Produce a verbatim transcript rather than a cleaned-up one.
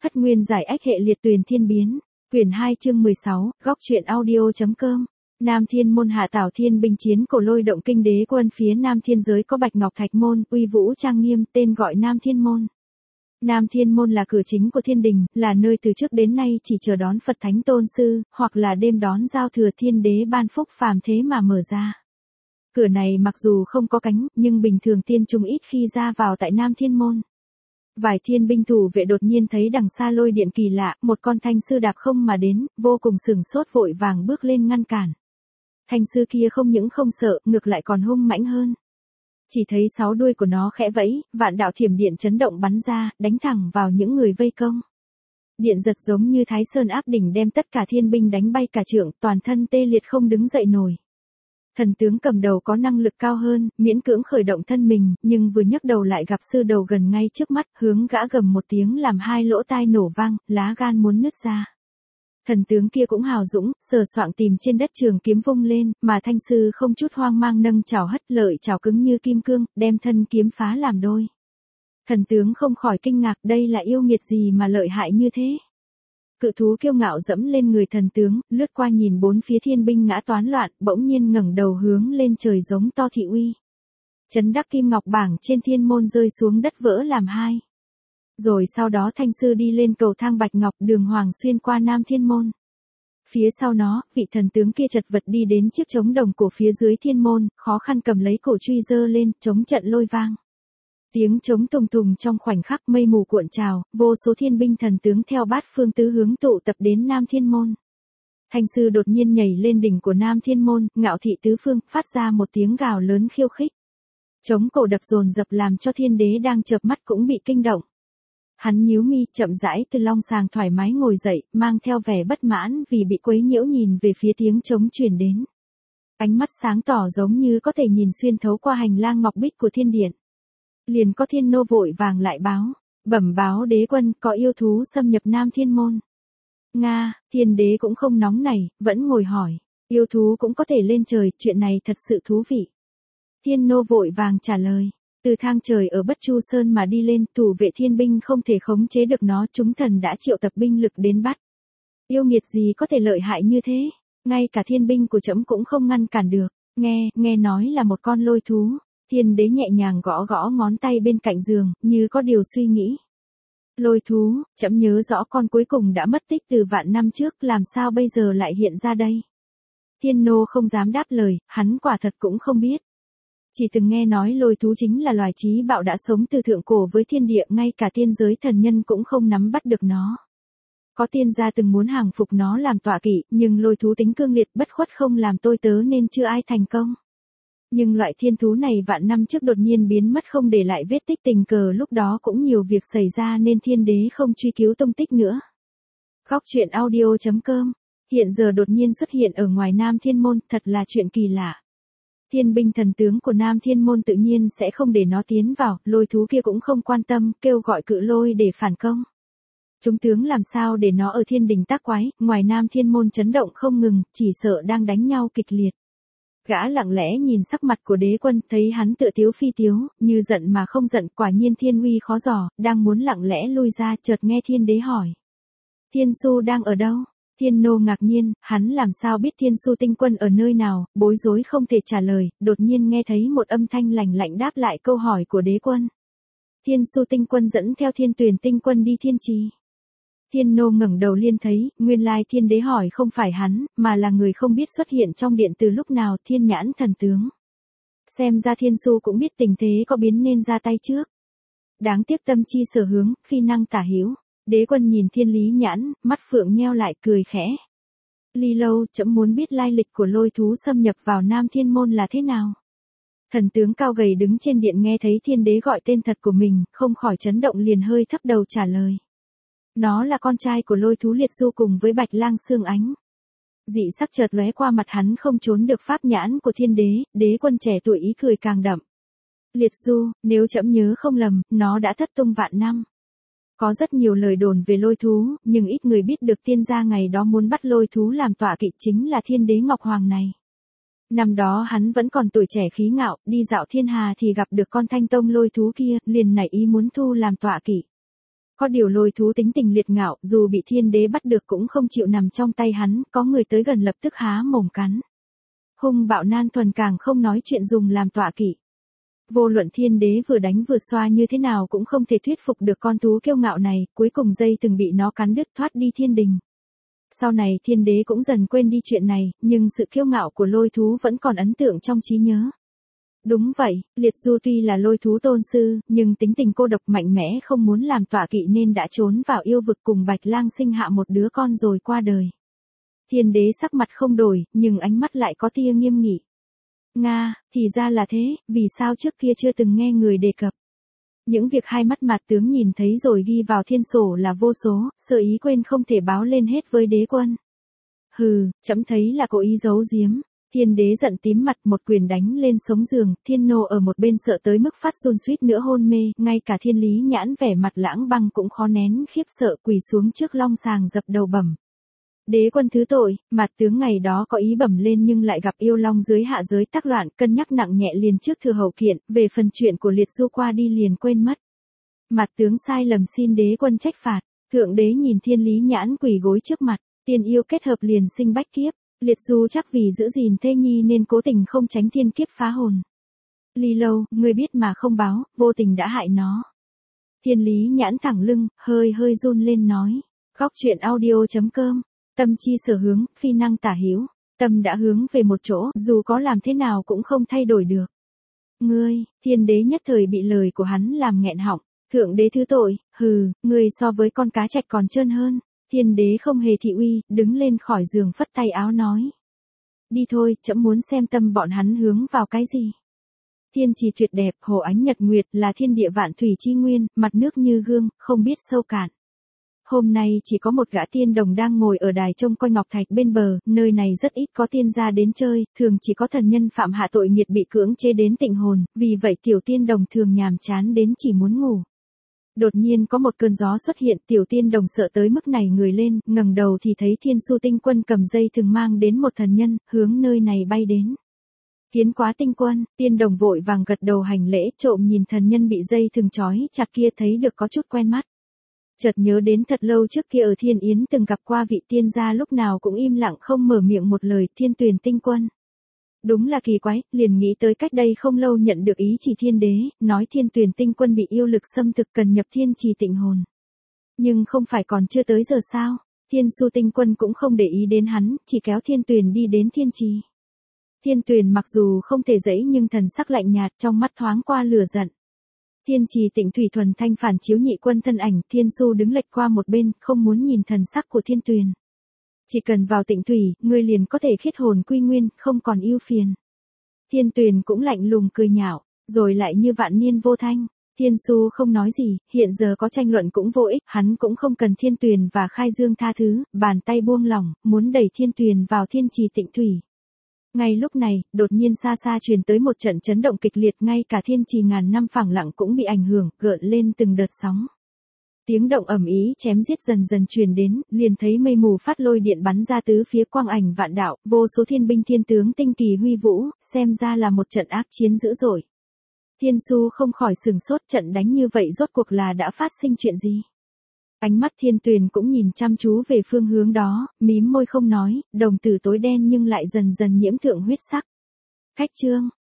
Hất nguyên giải ách hệ liệt tuyền thiên biến. Quyển hai chương mười sáu, góc truyện audio.com. Nam Thiên môn hạ Tảo Thiên binh chiến cổ lôi động kinh đế quân phía Nam Thiên giới có Bạch Ngọc Thạch môn, uy vũ trang nghiêm, tên gọi Nam Thiên môn. Nam Thiên môn là cửa chính của thiên đình, là nơi từ trước đến nay chỉ chờ đón Phật Thánh Tôn Sư, hoặc là đêm đón giao thừa thiên đế ban phúc phàm thế mà mở ra. Cửa này mặc dù không có cánh, nhưng bình thường tiên trung ít khi ra vào tại Nam Thiên môn. Vài thiên binh thủ vệ đột nhiên thấy đằng xa lôi điện kỳ lạ, một con thanh sư đạp không mà đến, vô cùng sửng sốt vội vàng bước lên ngăn cản. Thanh sư kia không những không sợ, ngược lại còn hung mãnh hơn. Chỉ thấy sáu đuôi của nó khẽ vẫy, vạn đạo thiểm điện chấn động bắn ra, đánh thẳng vào những người vây công. Điện giật giống như Thái Sơn áp đỉnh đem tất cả thiên binh đánh bay cả trượng, toàn thân tê liệt không đứng dậy nổi. Thần tướng cầm đầu có năng lực cao hơn, miễn cưỡng khởi động thân mình, nhưng vừa nhấc đầu lại gặp sư đầu gần ngay trước mắt, hướng gã gầm một tiếng làm hai lỗ tai nổ vang, lá gan muốn nứt ra. Thần tướng kia cũng hào dũng, sờ soạng tìm trên đất trường kiếm vung lên, mà thanh sư không chút hoang mang nâng chảo hất lợi chảo cứng như kim cương, đem thân kiếm phá làm đôi. Thần tướng không khỏi kinh ngạc, đây là yêu nghiệt gì mà lợi hại như thế. Cự thú kiêu ngạo dẫm lên người thần tướng, lướt qua nhìn bốn phía thiên binh ngã toán loạn, bỗng nhiên ngẩng đầu hướng lên trời giống to thị uy. Chấn đắc kim ngọc bảng trên thiên môn rơi xuống đất vỡ làm hai. Rồi sau đó thanh sư đi lên cầu thang bạch ngọc đường hoàng xuyên qua Nam Thiên môn. Phía sau nó, vị thần tướng kia chật vật đi đến chiếc trống đồng cổ phía dưới thiên môn, khó khăn cầm lấy cổ truy giơ lên, chống trận lôi vang. Tiếng trống tùng tùng trong khoảnh khắc mây mù cuộn trào, vô số thiên binh thần tướng theo bát phương tứ hướng tụ tập đến Nam Thiên môn. Thanh sư đột nhiên nhảy lên đỉnh của Nam Thiên môn, ngạo thị tứ phương, phát ra một tiếng gào lớn khiêu khích. Trống cổ đập dồn dập làm cho thiên đế đang chợp mắt cũng bị kinh động. Hắn nhíu mi, chậm rãi từ long sàng thoải mái ngồi dậy, mang theo vẻ bất mãn vì bị quấy nhiễu nhìn về phía tiếng trống truyền đến. Ánh mắt sáng tỏ giống như có thể nhìn xuyên thấu qua hành lang ngọc bích của thiên điện. Liền có thiên nô vội vàng lại báo, bẩm báo đế quân có yêu thú xâm nhập Nam Thiên môn. Nga, thiên đế cũng không nóng nảy, vẫn ngồi hỏi, yêu thú cũng có thể lên trời, chuyện này thật sự thú vị. Thiên nô vội vàng trả lời, từ thang trời ở Bất Chu Sơn mà đi lên, thủ vệ thiên binh không thể khống chế được nó, chúng thần đã triệu tập binh lực đến bắt. Yêu nghiệt gì có thể lợi hại như thế, ngay cả thiên binh của trẫm cũng không ngăn cản được, nghe, nghe nói là một con lôi thú. Thiên đế nhẹ nhàng gõ gõ ngón tay bên cạnh giường, như có điều suy nghĩ. Lôi thú, trẫm nhớ rõ con cuối cùng đã mất tích từ vạn năm trước, làm sao bây giờ lại hiện ra đây? Thiên nô không dám đáp lời, hắn quả thật cũng không biết. Chỉ từng nghe nói lôi thú chính là loài trí bạo đã sống từ thượng cổ với thiên địa, ngay cả tiên giới thần nhân cũng không nắm bắt được nó. Có tiên gia từng muốn hàng phục nó làm tọa kỵ, nhưng lôi thú tính cương liệt bất khuất không làm tôi tớ nên chưa ai thành công. Nhưng loại thiên thú này vạn năm trước đột nhiên biến mất không để lại vết tích, tình cờ lúc đó cũng nhiều việc xảy ra nên thiên đế không truy cứu tung tích nữa. Góc truyện audio.com. Hiện giờ đột nhiên xuất hiện ở ngoài Nam Thiên môn, thật là chuyện kỳ lạ. Thiên binh thần tướng của Nam Thiên môn tự nhiên sẽ không để nó tiến vào, lôi thú kia cũng không quan tâm, kêu gọi cự lôi để phản công. Chúng tướng làm sao để nó ở thiên đình tác quái, ngoài Nam Thiên môn chấn động không ngừng, chỉ sợ đang đánh nhau kịch liệt. Gã lặng lẽ nhìn sắc mặt của đế quân, thấy hắn tựa tiếu phi tiếu, như giận mà không giận, quả nhiên thiên uy khó dò, đang muốn lặng lẽ lui ra, chợt nghe thiên đế hỏi. Thiên su đang ở đâu? Thiên nô ngạc nhiên, hắn làm sao biết thiên su tinh quân ở nơi nào, bối rối không thể trả lời, đột nhiên nghe thấy một âm thanh lạnh lạnh đáp lại câu hỏi của đế quân. Thiên su tinh quân dẫn theo thiên tuyển tinh quân đi thiên trì. Thiên nô ngẩng đầu liên thấy, nguyên lai thiên đế hỏi không phải hắn, mà là người không biết xuất hiện trong điện từ lúc nào, thiên nhãn thần tướng. Xem ra thiên su cũng biết tình thế có biến nên ra tay trước. Đáng tiếc tâm chi sở hướng, phi năng tả hữu. Đế quân nhìn thiên lý nhãn, mắt phượng nheo lại cười khẽ. Ly lâu, trẫm muốn biết lai lịch của lôi thú xâm nhập vào Nam Thiên môn là thế nào. Thần tướng cao gầy đứng trên điện nghe thấy thiên đế gọi tên thật của mình, không khỏi chấn động liền hơi thấp đầu trả lời. Nó là con trai của lôi thú liệt du cùng với bạch lang xương ánh. Dị sắc chợt lóe qua mặt hắn không trốn được pháp nhãn của thiên đế, đế quân trẻ tuổi ý cười càng đậm. Liệt du, nếu trẫm nhớ không lầm, nó đã thất tung vạn năm. Có rất nhiều lời đồn về lôi thú, nhưng ít người biết được tiên gia ngày đó muốn bắt lôi thú làm tọa kỵ chính là thiên đế Ngọc Hoàng này. Năm đó hắn vẫn còn tuổi trẻ khí ngạo, đi dạo thiên hà thì gặp được con thanh tông lôi thú kia, liền nảy ý muốn thu làm tọa kỵ. Có điều lôi thú tính tình liệt ngạo, dù bị thiên đế bắt được cũng không chịu nằm trong tay hắn, có người tới gần lập tức há mồm cắn. Hung bạo nan thuần càng không nói chuyện dùng làm tọa kỵ. Vô luận thiên đế vừa đánh vừa xoa như thế nào cũng không thể thuyết phục được con thú kiêu ngạo này, cuối cùng dây từng bị nó cắn đứt thoát đi thiên đình. Sau này thiên đế cũng dần quên đi chuyện này, nhưng sự kiêu ngạo của lôi thú vẫn còn ấn tượng trong trí nhớ. Đúng vậy, Liệt Du tuy là lôi thú tôn sư, nhưng tính tình cô độc mạnh mẽ không muốn làm tọa kỵ nên đã trốn vào yêu vực cùng Bạch Lang sinh hạ một đứa con rồi qua đời. Thiên đế sắc mặt không đổi, nhưng ánh mắt lại có tia nghiêm nghị. Nga, thì ra là thế, vì sao trước kia chưa từng nghe người đề cập. Những việc hai mắt Mạt tướng nhìn thấy rồi ghi vào thiên sổ là vô số, sơ ý quên không thể báo lên hết với đế quân. Hừ, trẫm thấy là cố ý giấu giếm. Thiên đế giận tím mặt, một quyền đánh lên sống giường, thiên nô ở một bên sợ tới mức phát run suýt nữa hôn mê, ngay cả thiên lý nhãn vẻ mặt lãng băng cũng khó nén khiếp sợ quỳ xuống trước long sàng dập đầu bẩm. Đế quân thứ tội, Mạt tướng ngày đó có ý bẩm lên nhưng lại gặp yêu long dưới hạ giới tác loạn, cân nhắc nặng nhẹ liền trước thừa hậu kiện, về phần chuyện của Liệt Du qua đi liền quên mất. Mạt tướng sai lầm xin đế quân trách phạt. Thượng đế nhìn thiên lý nhãn quỳ gối trước mặt, tiên yêu kết hợp liền sinh bách kiếp. Liệt Du chắc vì giữ gìn thê nhi nên cố tình không tránh thiên kiếp phá hồn. Ly Lâu, ngươi biết mà không báo, vô tình đã hại nó. Thiên lý nhãn thẳng lưng, hơi hơi run lên nói. Góc truyện audio chấm com. Tâm chi sở hướng, phi năng tả hữu. Tâm đã hướng về một chỗ, dù có làm thế nào cũng không thay đổi được. Ngươi, thiên đế nhất thời bị lời của hắn làm nghẹn họng. Thượng đế thứ tội, hừ, ngươi so với con cá trạch còn trơn hơn. Thiên đế không hề thị uy, đứng lên khỏi giường phất tay áo nói. Đi thôi, trẫm muốn xem tâm bọn hắn hướng vào cái gì. Thiên trì tuyệt đẹp, hồ ánh nhật nguyệt là thiên địa vạn thủy chi nguyên, mặt nước như gương, không biết sâu cạn. Hôm nay chỉ có một gã tiên đồng đang ngồi ở đài trông coi ngọc thạch bên bờ, nơi này rất ít có tiên gia đến chơi, thường chỉ có thần nhân phạm hạ tội nghiệt bị cưỡng chế đến tịnh hồn, vì vậy tiểu tiên đồng thường nhàm chán đến chỉ muốn ngủ. Đột nhiên có một cơn gió xuất hiện, tiểu tiên đồng sợ tới mức này người lên, ngẩng đầu thì thấy Thiên Su Tinh Quân cầm dây thừng mang đến một thần nhân, hướng nơi này bay đến. Kiến quá tinh quân, tiên đồng vội vàng gật đầu hành lễ, trộm nhìn thần nhân bị dây thừng trói chặt kia thấy được có chút quen mắt. Chợt nhớ đến thật lâu trước kia ở Thiên Yến từng gặp qua vị tiên gia lúc nào cũng im lặng không mở miệng một lời, Thiên Tuyền Tinh Quân. Đúng là kỳ quái, liền nghĩ tới cách đây không lâu nhận được ý chỉ thiên đế, nói Thiên Tuyền Tinh Quân bị yêu lực xâm thực cần nhập thiên trì tịnh hồn. Nhưng không phải còn chưa tới giờ sao, Thiên Su Tinh Quân cũng không để ý đến hắn, chỉ kéo Thiên Tuyền đi đến thiên trì. Thiên Tuyền mặc dù không thể dẫy nhưng thần sắc lạnh nhạt, trong mắt thoáng qua lửa giận. Thiên trì tịnh thủy thuần thanh phản chiếu nhị quân thân ảnh, Thiên Su đứng lệch qua một bên, không muốn nhìn thần sắc của Thiên Tuyền. Chỉ cần vào tịnh thủy, ngươi liền có thể khiết hồn quy nguyên, không còn ưu phiền. Thiên Tuyền cũng lạnh lùng cười nhạo, rồi lại như vạn niên vô thanh. Thiên Su không nói gì, hiện giờ có tranh luận cũng vô ích, hắn cũng không cần Thiên Tuyền và Khai Dương tha thứ, bàn tay buông lỏng, muốn đẩy Thiên Tuyền vào thiên trì tịnh thủy. Ngay lúc này, đột nhiên xa xa truyền tới một trận chấn động kịch liệt, ngay cả thiên trì ngàn năm phẳng lặng cũng bị ảnh hưởng, gợn lên từng đợt sóng. Tiếng động ầm ĩ chém giết dần dần truyền đến, liền thấy mây mù phát lôi điện bắn ra tứ phía quang ảnh vạn đạo, vô số thiên binh thiên tướng tinh kỳ huy vũ, xem ra là một trận ác chiến dữ dội. Thiên Su không khỏi sừng sốt, trận đánh như vậy rốt cuộc là đã phát sinh chuyện gì? Ánh mắt Thiên Tuyền cũng nhìn chăm chú về phương hướng đó, mím môi không nói, đồng tử tối đen nhưng lại dần dần nhiễm thượng huyết sắc. Khách trương,